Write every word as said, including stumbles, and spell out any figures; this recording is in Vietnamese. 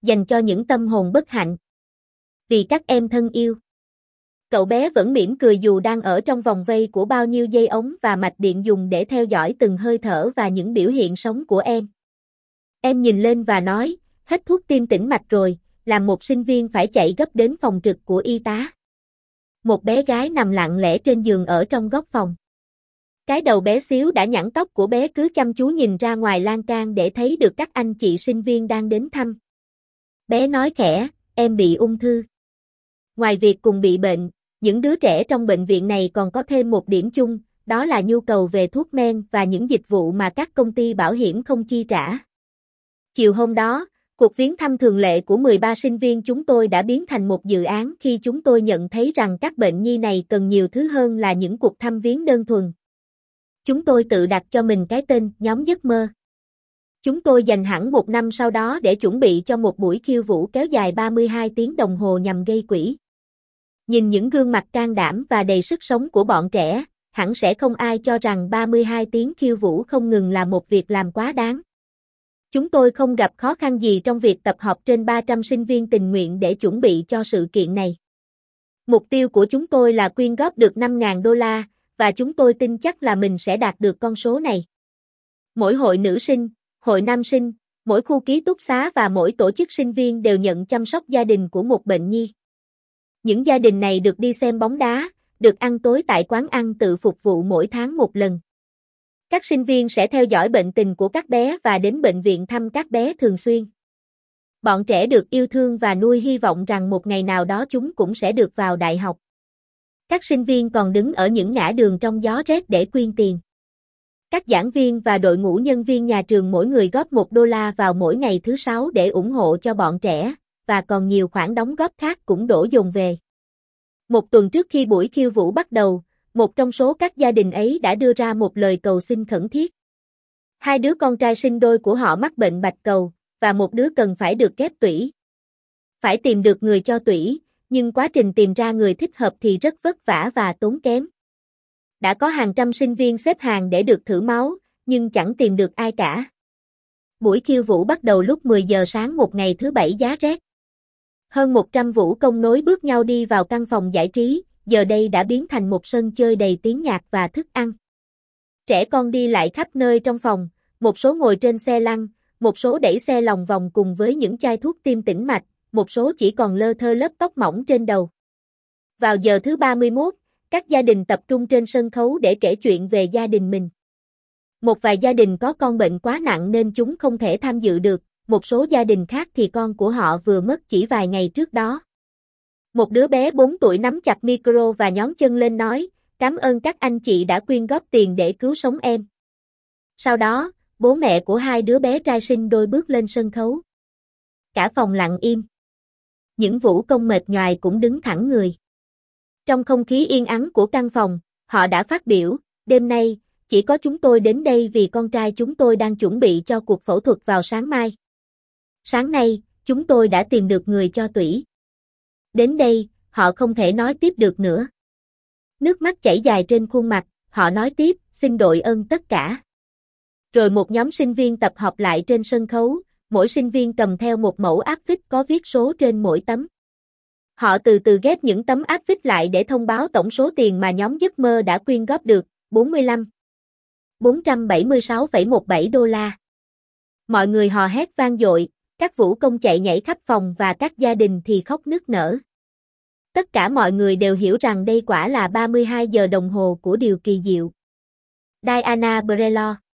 dành cho những tâm hồn bất hạnh. Vì các em thân yêu. Cậu bé vẫn mỉm cười dù đang ở trong vòng vây của bao nhiêu dây ống và mạch điện dùng để theo dõi từng hơi thở và những biểu hiện sống của em. Em nhìn lên và nói, hết thuốc tiêm tĩnh mạch rồi, làm một sinh viên phải chạy gấp đến phòng trực của y tá. Một bé gái nằm lặng lẽ trên giường ở trong góc phòng. Cái đầu bé xíu đã nhẵn tóc của bé cứ chăm chú nhìn ra ngoài lan can để thấy được các anh chị sinh viên đang đến thăm. Bé nói khẽ, em bị ung thư. Ngoài việc cùng bị bệnh, những đứa trẻ trong bệnh viện này còn có thêm một điểm chung, đó là nhu cầu về thuốc men và những dịch vụ mà các công ty bảo hiểm không chi trả. Chiều hôm đó, cuộc viếng thăm thường lệ của mười ba sinh viên chúng tôi đã biến thành một dự án khi chúng tôi nhận thấy rằng các bệnh nhi này cần nhiều thứ hơn là những cuộc thăm viếng đơn thuần. Chúng tôi tự đặt cho mình cái tên nhóm giấc mơ. Chúng tôi dành hẳn một năm sau đó để chuẩn bị cho một buổi khiêu vũ kéo dài ba mươi hai tiếng đồng hồ nhằm gây quỹ. Nhìn những gương mặt can đảm và đầy sức sống của bọn trẻ, hẳn sẽ không ai cho rằng ba mươi hai tiếng khiêu vũ không ngừng là một việc làm quá đáng. Chúng tôi không gặp khó khăn gì trong việc tập hợp trên ba trăm sinh viên tình nguyện để chuẩn bị cho sự kiện này. Mục tiêu của chúng tôi là quyên góp được năm nghìn đô la, và chúng tôi tin chắc là mình sẽ đạt được con số này. Mỗi hội nữ sinh, hội nam sinh, mỗi khu ký túc xá và mỗi tổ chức sinh viên đều nhận chăm sóc gia đình của một bệnh nhi. Những gia đình này được đi xem bóng đá, được ăn tối tại quán ăn tự phục vụ mỗi tháng một lần. Các sinh viên sẽ theo dõi bệnh tình của các bé và đến bệnh viện thăm các bé thường xuyên. Bọn trẻ được yêu thương và nuôi hy vọng rằng một ngày nào đó chúng cũng sẽ được vào đại học. Các sinh viên còn đứng ở những ngã đường trong gió rét để quyên tiền. Các giảng viên và đội ngũ nhân viên nhà trường mỗi người góp một đô la vào mỗi ngày thứ sáu để ủng hộ cho bọn trẻ, và còn nhiều khoản đóng góp khác cũng đổ dồn về. Một tuần trước khi buổi khiêu vũ bắt đầu, một trong số các gia đình ấy đã đưa ra một lời cầu xin khẩn thiết. Hai đứa con trai sinh đôi của họ mắc bệnh bạch cầu, và một đứa cần phải được ghép tủy. Phải tìm được người cho tủy, nhưng quá trình tìm ra người thích hợp thì rất vất vả và tốn kém. Đã có hàng trăm sinh viên xếp hàng để được thử máu, nhưng chẳng tìm được ai cả. Buổi khiêu vũ bắt đầu lúc mười giờ sáng một ngày thứ bảy giá rét. Hơn một trăm vũ công nối bước nhau đi vào căn phòng giải trí, giờ đây đã biến thành một sân chơi đầy tiếng nhạc và thức ăn. Trẻ con đi lại khắp nơi trong phòng, một số ngồi trên xe lăn, một số đẩy xe lòng vòng cùng với những chai thuốc tiêm tĩnh mạch, một số chỉ còn lơ thơ lớp tóc mỏng trên đầu. Vào giờ thứ ba mươi mốt, các gia đình tập trung trên sân khấu để kể chuyện về gia đình mình. Một vài gia đình có con bệnh quá nặng nên chúng không thể tham dự được, một số gia đình khác thì con của họ vừa mất chỉ vài ngày trước đó. Một đứa bé bốn tuổi nắm chặt micro và nhón chân lên nói, cảm ơn các anh chị đã quyên góp tiền để cứu sống em. Sau đó, bố mẹ của hai đứa bé trai sinh đôi bước lên sân khấu. Cả phòng lặng im. Những vũ công mệt nhoài cũng đứng thẳng người. Trong không khí yên ắng của căn phòng, họ đã phát biểu, đêm nay, chỉ có chúng tôi đến đây vì con trai chúng tôi đang chuẩn bị cho cuộc phẫu thuật vào sáng mai. Sáng nay, chúng tôi đã tìm được người cho tủy. Đến đây, họ không thể nói tiếp được nữa. Nước mắt chảy dài trên khuôn mặt, họ nói tiếp, xin đội ơn tất cả. Rồi một nhóm sinh viên tập hợp lại trên sân khấu, mỗi sinh viên cầm theo một mẫu áp phích có viết số trên mỗi tấm. Họ từ từ ghép những tấm áp phích lại để thông báo tổng số tiền mà nhóm giấc mơ đã quyên góp được, bốn mươi lăm nghìn bốn trăm bảy mươi sáu phẩy mười bảy đô la. Mọi người hò hét vang dội, các vũ công chạy nhảy khắp phòng và các gia đình thì khóc nức nở. Tất cả mọi người đều hiểu rằng đây quả là ba mươi hai giờ đồng hồ của điều kỳ diệu. Diana Brello